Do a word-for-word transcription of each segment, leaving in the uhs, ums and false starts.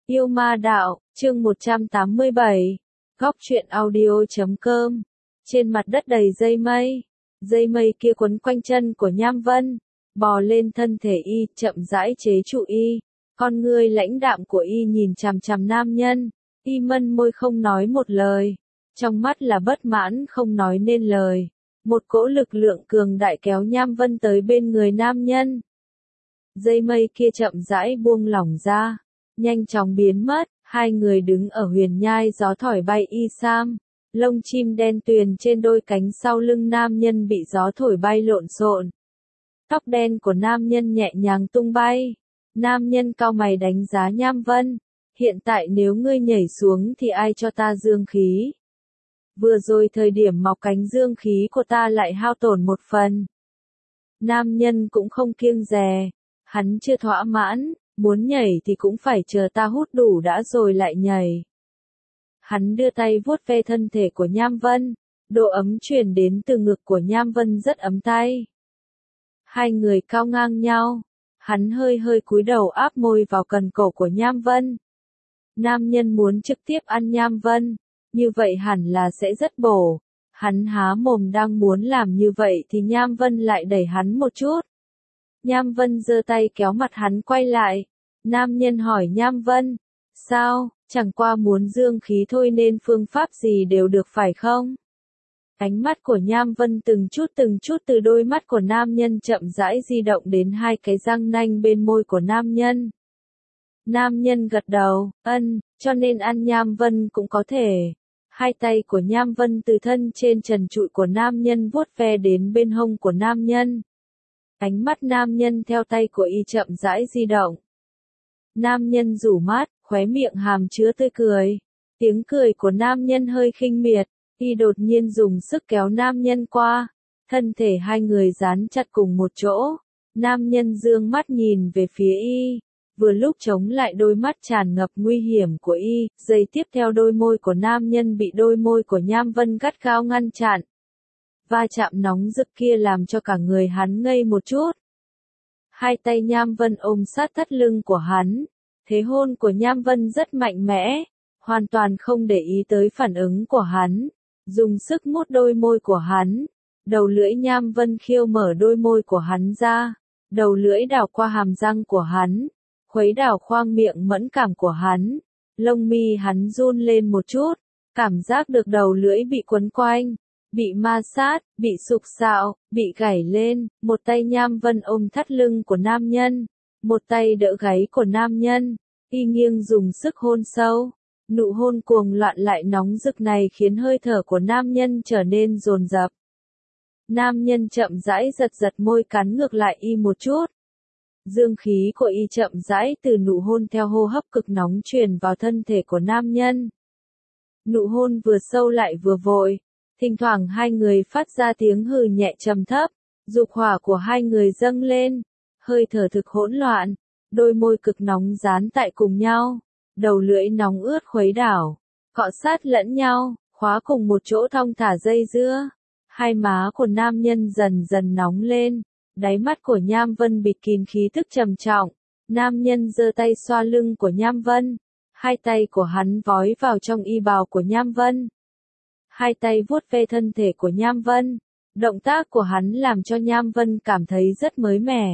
Yêu ma đạo, chương một trăm tám mươi bảy. Góc truyện audio chấm com. Trên mặt đất đầy dây mây. Dây mây kia quấn quanh chân của Nham Vân, bò lên thân thể y, chậm rãi chế trụ y. Con ngươi lãnh đạm của y nhìn chằm chằm nam nhân. Y mân môi không nói một lời. Trong mắt là bất mãn không nói nên lời. Một cỗ lực lượng cường đại kéo Nham Vân tới bên người nam nhân. Dây mây kia chậm rãi buông lỏng ra, nhanh chóng biến mất. Hai người đứng ở huyền nhai, gió thổi bay y sam. Lông chim đen tuyền trên đôi cánh sau lưng nam nhân bị gió thổi bay lộn xộn. Tóc đen của nam nhân nhẹ nhàng tung bay. Nam nhân cau mày đánh giá Nham Vân. Hiện tại nếu ngươi nhảy xuống thì ai cho ta dương khí? Vừa rồi thời điểm mọc cánh dương khí của ta lại hao tổn một phần. Nam nhân cũng không kiêng dè. Hắn chưa thỏa mãn, muốn nhảy thì cũng phải chờ ta hút đủ đã rồi lại nhảy. Hắn đưa tay vuốt ve thân thể của Nham Vân, độ ấm truyền đến từ ngực của Nham Vân rất ấm tay. Hai người cao ngang nhau, hắn hơi hơi cúi đầu áp môi vào cần cổ của Nham Vân. Nam nhân muốn trực tiếp ăn Nham Vân, như vậy hẳn là sẽ rất bổ. Hắn há mồm đang muốn làm như vậy thì Nham Vân lại đẩy hắn một chút. Nham Vân giơ tay kéo mặt hắn quay lại. Nam nhân hỏi Nham Vân, sao, chẳng qua muốn dương khí thôi nên phương pháp gì đều được phải không? Ánh mắt của Nham Vân từng chút từng chút từ đôi mắt của nam nhân chậm rãi di động đến hai cái răng nanh bên môi của nam nhân. Nam nhân gật đầu, ân, cho nên ăn Nham Vân cũng có thể. Hai tay của Nham Vân từ thân trên trần trụi của nam nhân vuốt ve đến bên hông của nam nhân. Ánh mắt nam nhân theo tay của y chậm rãi di động. Nam nhân rủ mắt, khóe miệng hàm chứa tươi cười. Tiếng cười của nam nhân hơi khinh miệt, y đột nhiên dùng sức kéo nam nhân qua. Thân thể hai người dán chặt cùng một chỗ. Nam nhân dương mắt nhìn về phía y, vừa lúc chống lại đôi mắt tràn ngập nguy hiểm của y. Giây tiếp theo đôi môi của nam nhân bị đôi môi của Nham Vân gắt gao ngăn chặn. Va chạm nóng rực kia làm cho cả người hắn ngây một chút. Hai tay Nham Vân ôm sát thắt lưng của hắn. Thế hôn của Nham Vân rất mạnh mẽ, hoàn toàn không để ý tới phản ứng của hắn. Dùng sức mút đôi môi của hắn. Đầu lưỡi Nham Vân khiêu mở đôi môi của hắn ra. Đầu lưỡi đảo qua hàm răng của hắn. Khuấy đảo khoang miệng mẫn cảm của hắn. Lông mi hắn run lên một chút. Cảm giác được đầu lưỡi bị quấn quanh. Bị ma sát, bị sục sạo, bị gảy lên. Một tay Nham Vân ôm thắt lưng của nam nhân. Một tay đỡ gáy của nam nhân. Y nghiêng dùng sức hôn sâu. Nụ hôn cuồng loạn lại nóng rực này khiến hơi thở của nam nhân trở nên dồn dập. Nam nhân chậm rãi giật giật môi cắn ngược lại y một chút. Dương khí của y chậm rãi từ nụ hôn theo hô hấp cực nóng truyền vào thân thể của nam nhân. Nụ hôn vừa sâu lại vừa vội. Thỉnh thoảng hai người phát ra tiếng hừ nhẹ trầm thấp. Dục hỏa của hai người dâng lên. Hơi thở thực hỗn loạn. Đôi môi cực nóng dán tại cùng nhau. Đầu lưỡi nóng ướt khuấy đảo. Cọ sát lẫn nhau. Khóa cùng một chỗ thong thả dây dưa. Hai má của nam nhân dần dần nóng lên. Đáy mắt của Nham Vân bịt kín khí tức trầm trọng. Nam nhân giơ tay xoa lưng của Nham Vân. Hai tay của hắn vói vào trong y bào của Nham Vân. Hai tay vuốt ve thân thể của Nham Vân. Động tác của hắn làm cho Nham Vân cảm thấy rất mới mẻ.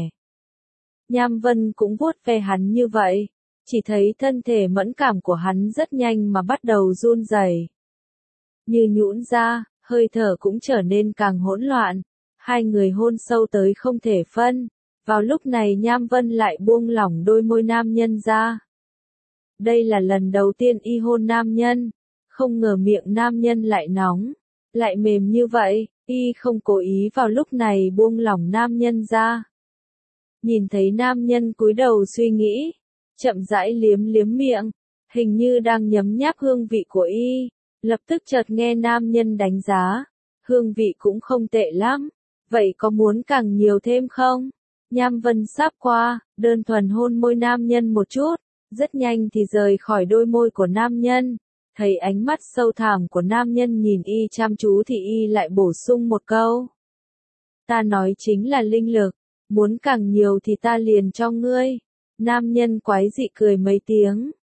Nham Vân cũng vuốt ve hắn như vậy. Chỉ thấy thân thể mẫn cảm của hắn rất nhanh mà bắt đầu run rẩy. Như nhũn ra, hơi thở cũng trở nên càng hỗn loạn. Hai người hôn sâu tới không thể phân. Vào lúc này Nham Vân lại buông lỏng đôi môi nam nhân ra. Đây là lần đầu tiên y hôn nam nhân. Không ngờ miệng nam nhân lại nóng, lại mềm như vậy. Y không cố ý vào lúc này buông lỏng nam nhân ra. Nhìn thấy nam nhân cúi đầu suy nghĩ, chậm rãi liếm liếm miệng, hình như đang nhấm nháp hương vị của y. Lập tức chợt nghe nam nhân đánh giá, hương vị cũng không tệ lắm, vậy có muốn càng nhiều thêm không? Nham Vân sáp qua, đơn thuần hôn môi nam nhân một chút, rất nhanh thì rời khỏi đôi môi của nam nhân. Thấy ánh mắt sâu thẳm của nam nhân nhìn y chăm chú thì y lại bổ sung một câu. Ta nói chính là linh lực, muốn càng nhiều thì ta liền cho ngươi. Nam nhân quái dị cười mấy tiếng,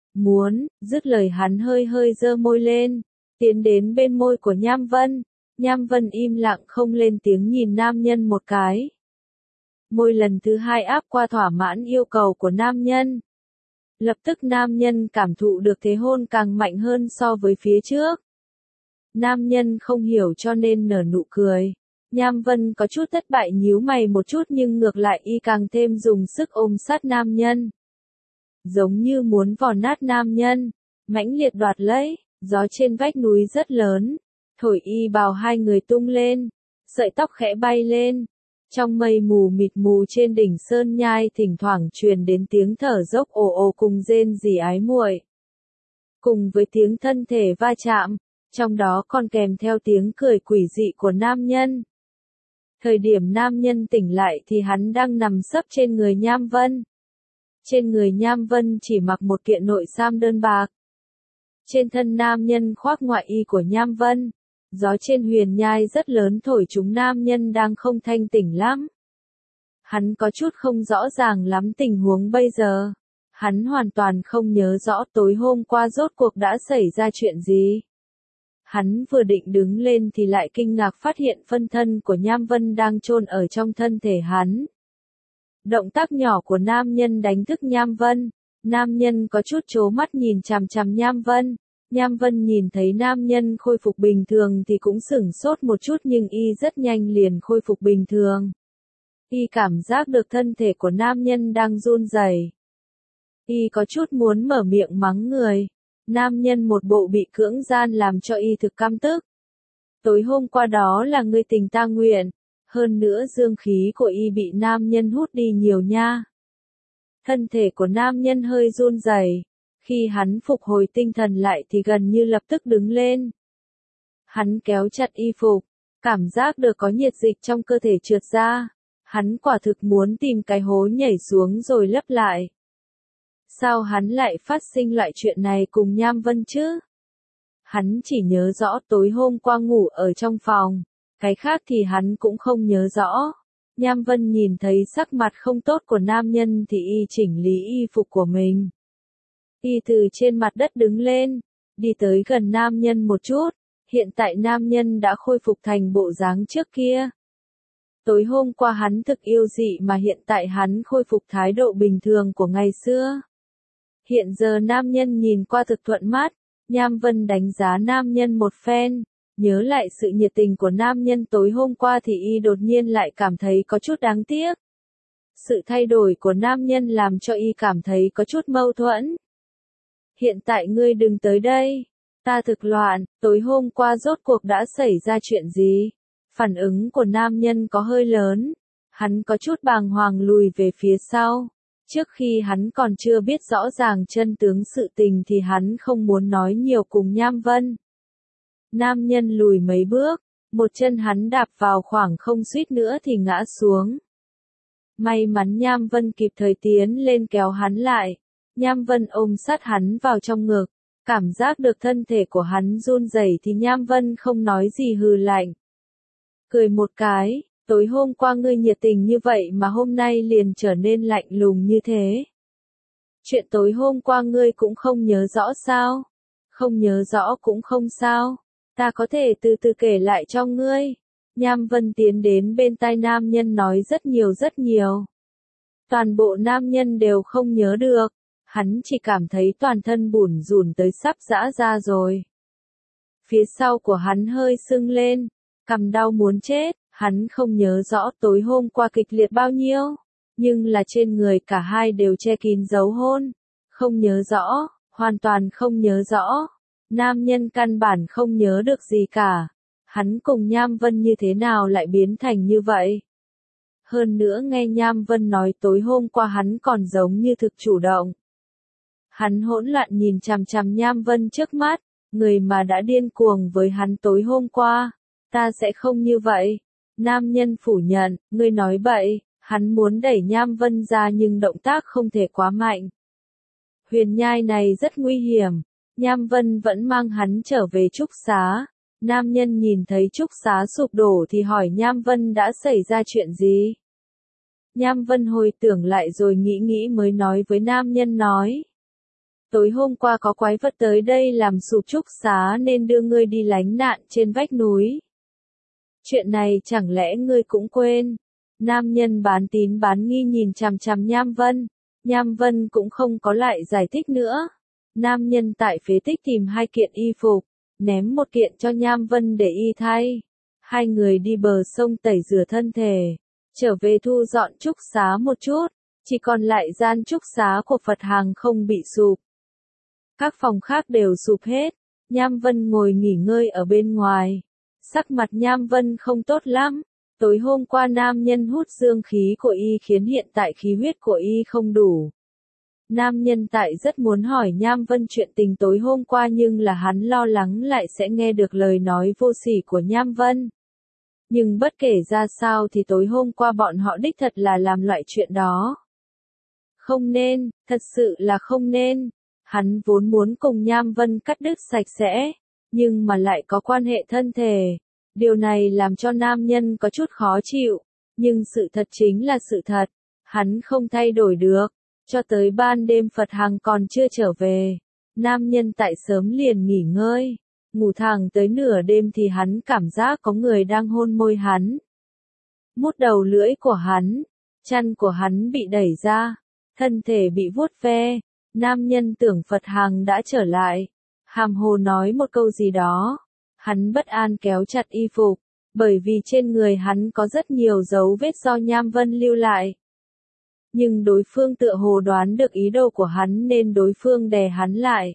Muốn, dứt lời hắn hơi hơi giơ môi lên, tiến đến bên môi của Nham Vân. Nham Vân im lặng không lên tiếng nhìn nam nhân một cái. Môi lần thứ hai áp qua thỏa mãn yêu cầu của nam nhân. Lập tức nam nhân cảm thụ được thế hôn càng mạnh hơn so với phía trước. Nam nhân không hiểu cho nên nở nụ cười. Nham Vân có chút thất bại nhíu mày một chút nhưng ngược lại y càng thêm dùng sức ôm sát nam nhân. Giống như muốn vò nát nam nhân, mãnh liệt đoạt lấy, gió trên vách núi rất lớn, thổi y bào hai người tung lên, sợi tóc khẽ bay lên. Trong mây mù mịt mù trên đỉnh sơn nhai thỉnh thoảng truyền đến tiếng thở dốc ồ ồ cùng rên rỉ ái muội. Cùng với tiếng thân thể va chạm, trong đó còn kèm theo tiếng cười quỷ dị của nam nhân. Thời điểm nam nhân tỉnh lại thì hắn đang nằm sấp trên người Nham Vân. Trên người Nham Vân chỉ mặc một kiện nội sam đơn bạc. Trên thân nam nhân khoác ngoại y của Nham Vân. Gió trên huyền nhai rất lớn thổi chúng nam nhân đang không thanh tỉnh lắm. Hắn có chút không rõ ràng lắm tình huống bây giờ. Hắn hoàn toàn không nhớ rõ tối hôm qua rốt cuộc đã xảy ra chuyện gì. Hắn vừa định đứng lên thì lại kinh ngạc phát hiện phân thân của Nham Vân đang chôn ở trong thân thể hắn. Động tác nhỏ của nam nhân đánh thức Nham Vân. Nam nhân có chút trố mắt nhìn chằm chằm Nham Vân. Nham Vân nhìn thấy nam nhân khôi phục bình thường thì cũng sửng sốt một chút nhưng y rất nhanh liền khôi phục bình thường. Y cảm giác được thân thể của nam nhân đang run rẩy. Y có chút muốn mở miệng mắng người. Nam nhân một bộ bị cưỡng gian làm cho y thực căm tức. Tối hôm qua đó là ngươi tình ta nguyện. Hơn nữa dương khí của y bị nam nhân hút đi nhiều nha. Thân thể của nam nhân hơi run rẩy. Khi hắn phục hồi tinh thần lại thì gần như lập tức đứng lên. Hắn kéo chặt y phục, cảm giác được có nhiệt dịch trong cơ thể trượt ra. Hắn quả thực muốn tìm cái hố nhảy xuống rồi lấp lại. Sao hắn lại phát sinh loại chuyện này cùng Nham Vân chứ? Hắn chỉ nhớ rõ tối hôm qua ngủ ở trong phòng, cái khác thì hắn cũng không nhớ rõ. Nham Vân nhìn thấy sắc mặt không tốt của nam nhân thì y chỉnh lý y phục của mình. Y từ trên mặt đất đứng lên, đi tới gần nam nhân một chút, hiện tại nam nhân đã khôi phục thành bộ dáng trước kia. Tối hôm qua hắn thực yêu dị mà hiện tại hắn khôi phục thái độ bình thường của ngày xưa. Hiện giờ nam nhân nhìn qua thực thuận mắt, Nham Vân đánh giá nam nhân một phen, nhớ lại sự nhiệt tình của nam nhân tối hôm qua thì y đột nhiên lại cảm thấy có chút đáng tiếc. Sự thay đổi của nam nhân làm cho y cảm thấy có chút mâu thuẫn. Hiện tại ngươi đừng tới đây, ta thực loạn, tối hôm qua rốt cuộc đã xảy ra chuyện gì? Phản ứng của nam nhân có hơi lớn, hắn có chút bàng hoàng lùi về phía sau. Trước khi hắn còn chưa biết rõ ràng chân tướng sự tình thì hắn không muốn nói nhiều cùng Nham Vân. Nam nhân lùi mấy bước, một chân hắn đạp vào khoảng không suýt nữa thì ngã xuống. May mắn Nham Vân kịp thời tiến lên kéo hắn lại. Nham Vân ôm sát hắn vào trong ngực, cảm giác được thân thể của hắn run rẩy thì Nham Vân không nói gì hừ lạnh. Cười một cái, tối hôm qua ngươi nhiệt tình như vậy mà hôm nay liền trở nên lạnh lùng như thế. Chuyện tối hôm qua ngươi cũng không nhớ rõ sao? Không nhớ rõ cũng không sao, ta có thể từ từ kể lại cho ngươi. Nham Vân tiến đến bên tai nam nhân nói rất nhiều rất nhiều. Toàn bộ nam nhân đều không nhớ được. Hắn chỉ cảm thấy toàn thân bủn rủn tới sắp giã ra rồi. Phía sau của hắn hơi sưng lên, cằm đau muốn chết, hắn không nhớ rõ tối hôm qua kịch liệt bao nhiêu, nhưng là trên người cả hai đều che kín dấu hôn. Không nhớ rõ, hoàn toàn không nhớ rõ. Nam nhân căn bản không nhớ được gì cả. Hắn cùng Nham Vân như thế nào lại biến thành như vậy? Hơn nữa nghe Nham Vân nói tối hôm qua hắn còn giống như thực chủ động. Hắn hỗn loạn nhìn chằm chằm Nham Vân trước mắt, người mà đã điên cuồng với hắn tối hôm qua. Ta sẽ không như vậy. Nam nhân phủ nhận, ngươi nói bậy, hắn muốn đẩy Nham Vân ra nhưng động tác không thể quá mạnh. Huyền nhai này rất nguy hiểm, Nham Vân vẫn mang hắn trở về trúc xá. Nam nhân nhìn thấy trúc xá sụp đổ thì hỏi Nham Vân đã xảy ra chuyện gì. Nham Vân hồi tưởng lại rồi nghĩ nghĩ mới nói với nam nhân nói. Tối hôm qua có quái vật tới đây làm sụp trúc xá nên đưa ngươi đi lánh nạn trên vách núi. Chuyện này chẳng lẽ ngươi cũng quên? Nam nhân bán tín bán nghi nhìn chằm chằm Nham Vân. Nham Vân cũng không có lại giải thích nữa. Nam nhân tại phế tích tìm hai kiện y phục, ném một kiện cho Nham Vân để y thay. Hai người đi bờ sông tẩy rửa thân thể, trở về thu dọn trúc xá một chút, chỉ còn lại gian trúc xá của Phật Hàng không bị sụp. Các phòng khác đều sụp hết. Nham Vân ngồi nghỉ ngơi ở bên ngoài. Sắc mặt Nham Vân không tốt lắm. Tối hôm qua nam nhân hút dương khí của y khiến hiện tại khí huyết của y không đủ. Nam nhân tại rất muốn hỏi Nham Vân chuyện tình tối hôm qua nhưng là hắn lo lắng lại sẽ nghe được lời nói vô sỉ của Nham Vân. Nhưng bất kể ra sao thì tối hôm qua bọn họ đích thật là làm loại chuyện đó. Không nên, thật sự là không nên. Hắn vốn muốn cùng Nham Vân cắt đứt sạch sẽ, nhưng mà lại có quan hệ thân thể. Điều này làm cho nam nhân có chút khó chịu, nhưng sự thật chính là sự thật. Hắn không thay đổi được. Cho tới ban đêm Phật Hàng còn chưa trở về. Nam nhân tại sớm liền nghỉ ngơi. Ngủ thẳng tới nửa đêm thì hắn cảm giác có người đang hôn môi hắn. Mút đầu lưỡi của hắn. Chân của hắn bị đẩy ra. Thân thể bị vuốt ve. Nam nhân tưởng Phật Hàng đã trở lại. Hàm hồ nói một câu gì đó. Hắn bất an kéo chặt y phục. Bởi vì trên người hắn có rất nhiều dấu vết do Nham Vân lưu lại. Nhưng đối phương tựa hồ đoán được ý đồ của hắn nên đối phương đè hắn lại.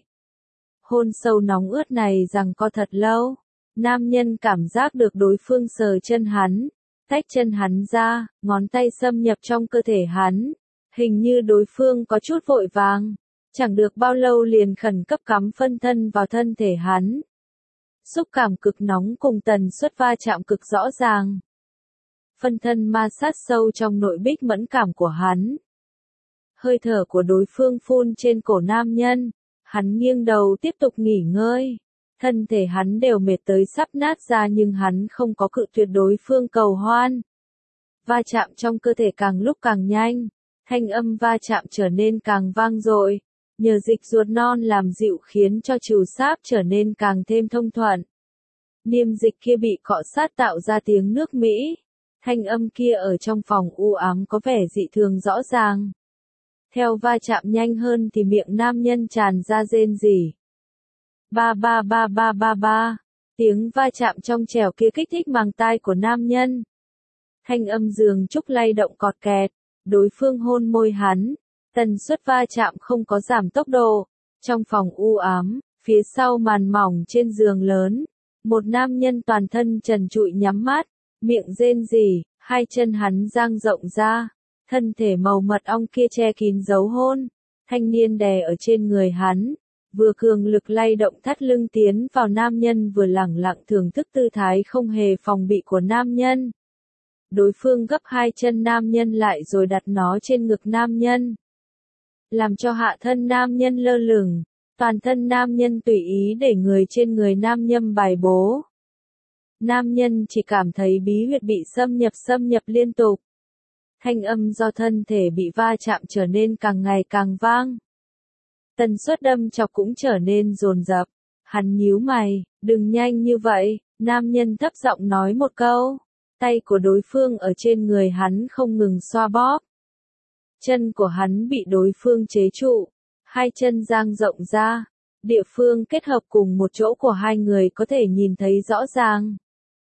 Hôn sâu nóng ướt này rằng co thật lâu. Nam nhân cảm giác được đối phương sờ chân hắn. Tách chân hắn ra, ngón tay xâm nhập trong cơ thể hắn. Hình như đối phương có chút vội vàng. Chẳng được bao lâu liền khẩn cấp cắm phân thân vào thân thể hắn. Xúc cảm cực nóng cùng tần suất va chạm cực rõ ràng. Phân thân ma sát sâu trong nội bích mẫn cảm của hắn. Hơi thở của đối phương phun trên cổ nam nhân. Hắn nghiêng đầu tiếp tục nghỉ ngơi. Thân thể hắn đều mệt tới sắp nát ra nhưng hắn không có cự tuyệt đối phương cầu hoan. Va chạm trong cơ thể càng lúc càng nhanh. Thanh âm va chạm trở nên càng vang dội. Nhờ dịch ruột non làm dịu khiến cho trù sáp trở nên càng thêm thông thuận. Niêm dịch kia bị cọ sát tạo ra tiếng nước Mỹ. Thanh âm kia ở trong phòng u ám có vẻ dị thường rõ ràng. Theo va chạm nhanh hơn thì miệng nam nhân tràn ra rên rỉ. Ba ba ba ba ba ba. Tiếng va chạm trong trẻo kia kích thích màng tai của nam nhân. Thanh âm giường trúc lay động cọt kẹt. Đối phương hôn môi hắn. Tần suất va chạm không có giảm tốc độ. Trong phòng u ám, phía sau màn mỏng trên giường lớn. Một nam nhân toàn thân trần trụi nhắm mắt. Miệng rên rỉ, hai chân hắn dang rộng ra. Thân thể màu mật ong kia che kín dấu hôn. Thanh niên đè ở trên người hắn. Vừa cường lực lay động thắt lưng tiến vào nam nhân vừa lẳng lặng thưởng thức tư thái không hề phòng bị của nam nhân. Đối phương gấp hai chân nam nhân lại rồi đặt nó trên ngực nam nhân. Làm cho hạ thân nam nhân lơ lửng. Toàn thân nam nhân tùy ý để người trên người nam nhâm bài bố. Nam nhân chỉ cảm thấy bí huyệt bị xâm nhập xâm nhập liên tục. Thanh âm do thân thể bị va chạm trở nên càng ngày càng vang. Tần suất đâm chọc cũng trở nên dồn dập. Hắn nhíu mày, đừng nhanh như vậy, nam nhân thấp giọng nói một câu. Tay của đối phương ở trên người hắn không ngừng xoa bóp. Chân của hắn bị đối phương chế trụ. Hai chân dang rộng ra. Địa phương kết hợp cùng một chỗ của hai người có thể nhìn thấy rõ ràng.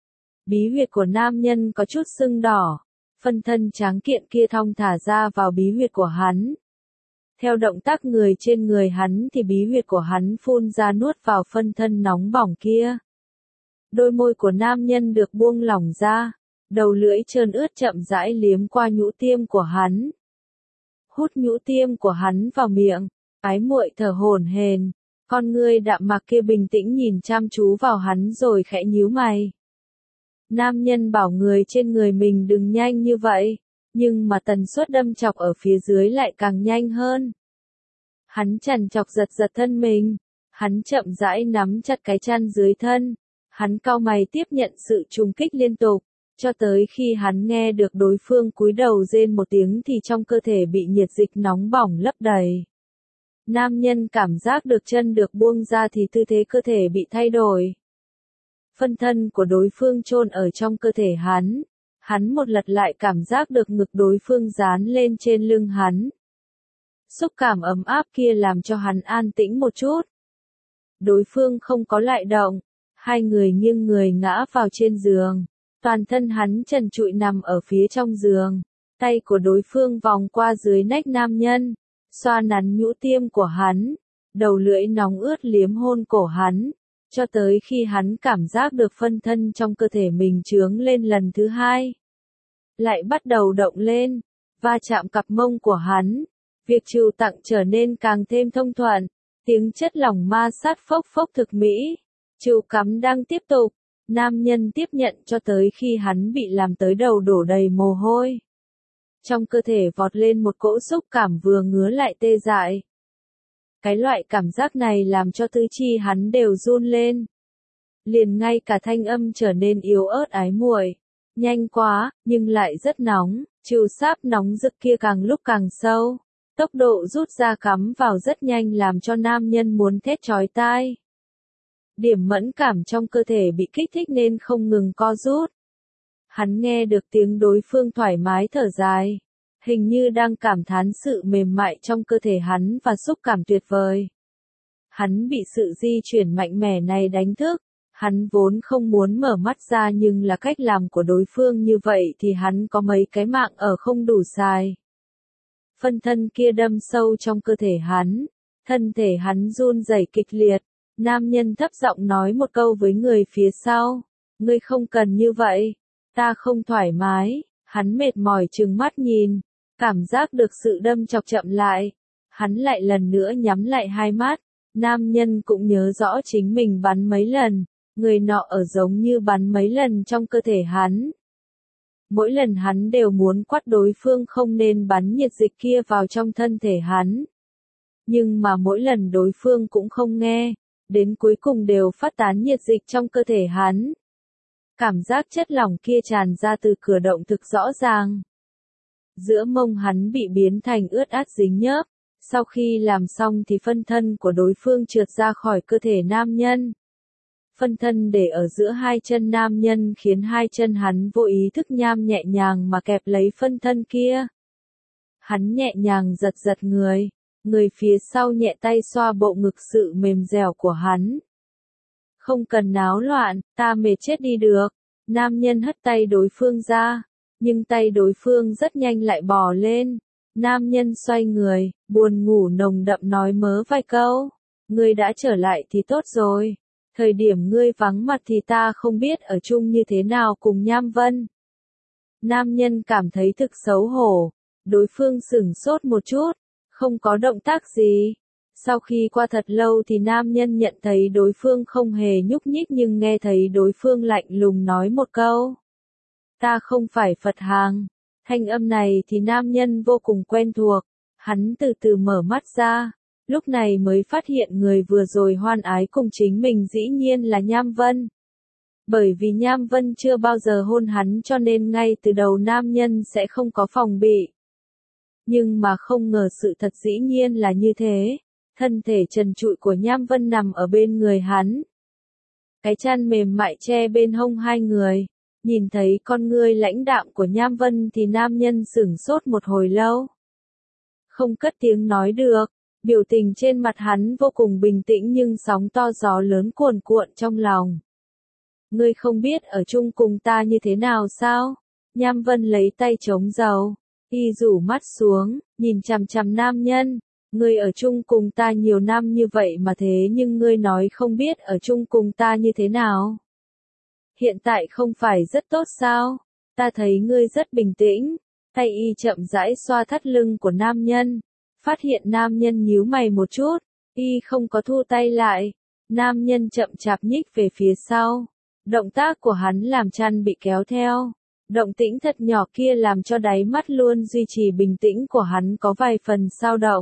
Bí huyệt của nam nhân có chút sưng đỏ. Phân thân tráng kiện kia thong thả ra vào bí huyệt của hắn. Theo động tác người trên người hắn thì bí huyệt của hắn phun ra nuốt vào phân thân nóng bỏng kia. Đôi môi của nam nhân được buông lỏng ra. Đầu lưỡi trơn ướt chậm rãi liếm qua nhũ tiêm của hắn. Hút nhũ tiêm của hắn vào miệng. Ái muội thở hổn hển. Con ngươi đạm mạc kia bình tĩnh nhìn chăm chú vào hắn rồi khẽ nhíu mày. Nam nhân bảo người trên người mình đừng nhanh như vậy, nhưng mà tần suất đâm chọc ở phía dưới lại càng nhanh hơn. Hắn chằn chọc giật giật thân mình, hắn chậm rãi nắm chặt cái chăn dưới thân, hắn cau mày tiếp nhận sự trùng kích liên tục, cho tới khi hắn nghe được đối phương cúi đầu rên một tiếng thì trong cơ thể bị nhiệt dịch nóng bỏng lấp đầy. Nam nhân cảm giác được chân được buông ra thì tư thế cơ thể bị thay đổi. Phân thân của đối phương chôn ở trong cơ thể hắn. Hắn một lật lại cảm giác được ngực đối phương dán lên trên lưng hắn. Xúc cảm ấm áp kia làm cho hắn an tĩnh một chút. Đối phương không có lại động. Hai người nghiêng người ngã vào trên giường. Toàn thân hắn trần trụi nằm ở phía trong giường. Tay của đối phương vòng qua dưới nách nam nhân. Xoa nắn nhũ tiêm của hắn. Đầu lưỡi nóng ướt liếm hôn cổ hắn. Cho tới khi hắn cảm giác được phân thân trong cơ thể mình trướng lên lần thứ hai. Lại bắt đầu động lên. Va chạm cặp mông của hắn. Việc trừu tặng trở nên càng thêm thông thuận. Tiếng chất lỏng ma sát phốc phốc thực mỹ. Trừu cắm đang tiếp tục. Nam nhân tiếp nhận cho tới khi hắn bị làm tới đầu đổ đầy mồ hôi. Trong cơ thể vọt lên một cỗ xúc cảm vừa ngứa lại tê dại. Cái loại cảm giác này làm cho tứ chi hắn đều run lên. Liền ngay cả thanh âm trở nên yếu ớt ái muội. Nhanh quá, nhưng lại rất nóng, trừ sáp nóng rực kia càng lúc càng sâu. Tốc độ rút ra cắm vào rất nhanh làm cho nam nhân muốn thét chói tai. Điểm mẫn cảm trong cơ thể bị kích thích nên không ngừng co rút. Hắn nghe được tiếng đối phương thoải mái thở dài. Hình như đang cảm thán sự mềm mại trong cơ thể hắn và xúc cảm tuyệt vời. Hắn bị sự di chuyển mạnh mẽ này đánh thức. Hắn vốn không muốn mở mắt ra nhưng là cách làm của đối phương như vậy thì hắn có mấy cái mạng ở không đủ xài. Phân thân kia đâm sâu trong cơ thể hắn. Thân thể hắn run rẩy kịch liệt. Nam nhân thấp giọng nói một câu với người phía sau. Ngươi không cần như vậy. Ta không thoải mái. Hắn mệt mỏi trừng mắt nhìn. Cảm giác được sự đâm chọc chậm lại. Hắn lại lần nữa nhắm lại hai mắt. Nam nhân cũng nhớ rõ chính mình bắn mấy lần. Người nọ ở giống như bắn mấy lần trong cơ thể hắn. Mỗi lần hắn đều muốn quát đối phương không nên bắn nhiệt dịch kia vào trong thân thể hắn. Nhưng mà mỗi lần đối phương cũng không nghe. Đến cuối cùng đều phát tán nhiệt dịch trong cơ thể hắn. Cảm giác chất lỏng kia tràn ra từ cửa động thực rõ ràng. Giữa mông hắn bị biến thành ướt át dính nhớp. Sau khi làm xong thì phân thân của đối phương trượt ra khỏi cơ thể nam nhân. Phân thân để ở giữa hai chân nam nhân khiến hai chân hắn vô ý thức nham nhẹ nhàng mà kẹp lấy phân thân kia. Hắn nhẹ nhàng giật giật người. Người phía sau nhẹ tay xoa bộ ngực sự mềm dẻo của hắn. Không cần náo loạn, ta mệt chết đi được. Nam nhân hất tay đối phương ra. Nhưng tay đối phương rất nhanh lại bò lên. Nam nhân xoay người, buồn ngủ nồng đậm nói mớ vài câu. Ngươi đã trở lại thì tốt rồi. Thời điểm ngươi vắng mặt thì ta không biết ở chung như thế nào cùng Nham Vân. Nam nhân cảm thấy thực xấu hổ. Đối phương sửng sốt một chút. Không có động tác gì. Sau khi qua thật lâu thì nam nhân nhận thấy đối phương không hề nhúc nhích nhưng nghe thấy đối phương lạnh lùng nói một câu. Ta không phải Phật hàng. Thanh âm này thì nam nhân vô cùng quen thuộc. Hắn từ từ mở mắt ra. Lúc này mới phát hiện người vừa rồi hoan ái cùng chính mình dĩ nhiên là Nham Vân. Bởi vì Nham Vân chưa bao giờ hôn hắn cho nên ngay từ đầu nam nhân sẽ không có phòng bị. Nhưng mà không ngờ sự thật dĩ nhiên là như thế. Thân thể trần trụi của Nham Vân nằm ở bên người hắn. Cái chăn mềm mại che bên hông hai người. Nhìn thấy con ngươi lãnh đạm của Nham Vân thì nam nhân sửng sốt một hồi lâu. Không cất tiếng nói được. Biểu tình trên mặt hắn vô cùng bình tĩnh nhưng sóng to gió lớn cuồn cuộn trong lòng. Ngươi không biết ở chung cùng ta như thế nào sao? Nham Vân lấy tay chống dầu. Y rủ mắt xuống, nhìn chằm chằm nam nhân. Ngươi ở chung cùng ta nhiều năm như vậy mà thế nhưng ngươi nói không biết ở chung cùng ta như thế nào. Hiện tại không phải rất tốt sao? Ta thấy ngươi rất bình tĩnh. Tay y chậm rãi xoa thắt lưng của nam nhân. Phát hiện nam nhân nhíu mày một chút. Y không có thu tay lại. Nam nhân chậm chạp nhích về phía sau. Động tác của hắn làm chăn bị kéo theo. Động tĩnh thật nhỏ kia làm cho đáy mắt luôn duy trì bình tĩnh của hắn có vài phần dao động.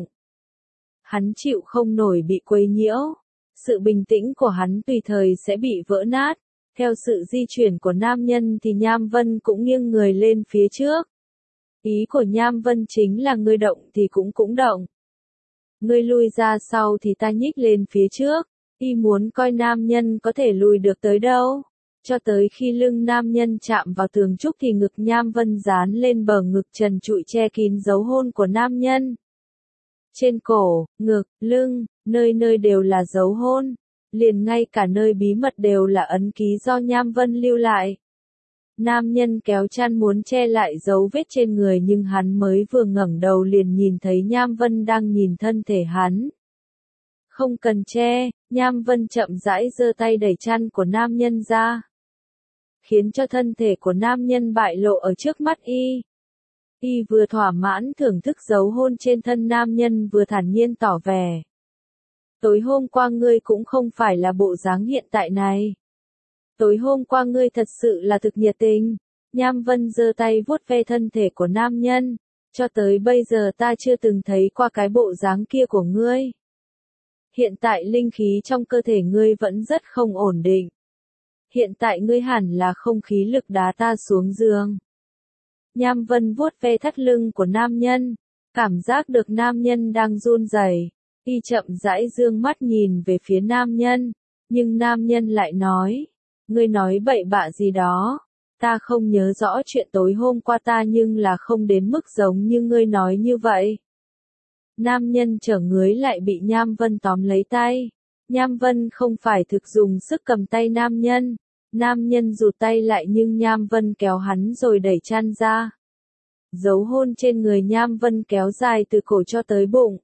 Hắn chịu không nổi bị quấy nhiễu. Sự bình tĩnh của hắn tùy thời sẽ bị vỡ nát. Theo sự di chuyển của nam nhân thì Nham Vân cũng nghiêng người lên phía trước. Ý của Nham Vân chính là ngươi động thì cũng cũng động. Ngươi lui ra sau thì ta nhích lên phía trước. Y muốn coi nam nhân có thể lùi được tới đâu. Cho tới khi lưng nam nhân chạm vào tường trúc thì ngực Nham Vân dán lên bờ ngực trần trụi che kín dấu hôn của nam nhân. Trên cổ, ngực, lưng, nơi nơi đều là dấu hôn. Liền ngay cả nơi bí mật đều là ấn ký do Nham Vân lưu lại. Nam nhân kéo chăn muốn che lại dấu vết trên người nhưng hắn mới vừa ngẩng đầu liền nhìn thấy Nham Vân đang nhìn thân thể hắn. Không cần che, Nham Vân chậm rãi giơ tay đẩy chăn của nam nhân ra. Khiến cho thân thể của nam nhân bại lộ ở trước mắt y. Y vừa thỏa mãn thưởng thức dấu hôn trên thân nam nhân vừa thản nhiên tỏ vẻ. Tối hôm qua ngươi cũng không phải là bộ dáng hiện tại này. Tối hôm qua ngươi thật sự là thực nhiệt tình. Nham Vân giơ tay vuốt ve thân thể của nam nhân. Cho tới bây giờ ta chưa từng thấy qua cái bộ dáng kia của ngươi. Hiện tại linh khí trong cơ thể ngươi vẫn rất không ổn định. Hiện tại ngươi hẳn là không khí lực đá ta xuống giường. Nham Vân vuốt ve thắt lưng của nam nhân. Cảm giác được nam nhân đang run rẩy. Y chậm rãi dương mắt nhìn về phía nam nhân. Nhưng nam nhân lại nói. Ngươi nói bậy bạ gì đó. Ta không nhớ rõ chuyện tối hôm qua ta nhưng là không đến mức giống như ngươi nói như vậy. Nam nhân trở người lại bị Nham Vân tóm lấy tay. Nham Vân không phải thực dùng sức cầm tay nam nhân. Nam nhân rụt tay lại nhưng Nham Vân kéo hắn rồi đẩy chăn ra. Dấu hôn trên người Nham Vân kéo dài từ cổ cho tới bụng.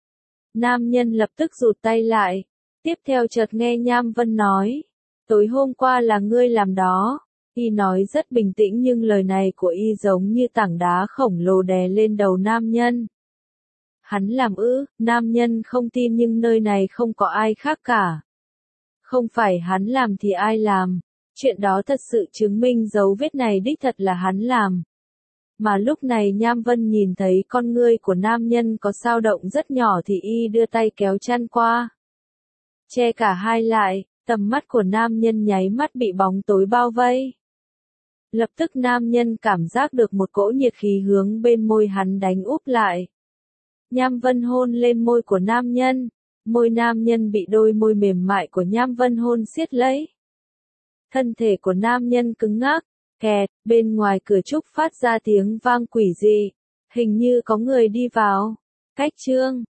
Nam nhân lập tức rụt tay lại. Tiếp theo chợt nghe Nham Vân nói. Tối hôm qua là ngươi làm đó. Y nói rất bình tĩnh nhưng lời này của Y giống như tảng đá khổng lồ đè lên đầu nam nhân. Hắn làm ư, nam nhân không tin nhưng nơi này không có ai khác cả. Không phải hắn làm thì ai làm. Chuyện đó thật sự chứng minh dấu vết này đích thật là hắn làm. Mà lúc này Nham Vân nhìn thấy con ngươi của nam nhân có dao động rất nhỏ thì Y đưa tay kéo chăn qua. Che cả hai lại, tầm mắt của nam nhân nháy mắt bị bóng tối bao vây. Lập tức nam nhân cảm giác được một cỗ nhiệt khí hướng bên môi hắn đánh úp lại. Nham Vân hôn lên môi của nam nhân. Môi nam nhân bị đôi môi mềm mại của Nham Vân hôn siết lấy. Thân thể của nam nhân cứng ngắc, kẹt, bên ngoài cửa trúc phát ra tiếng vang quỷ dị. Hình như có người đi vào. Cách chương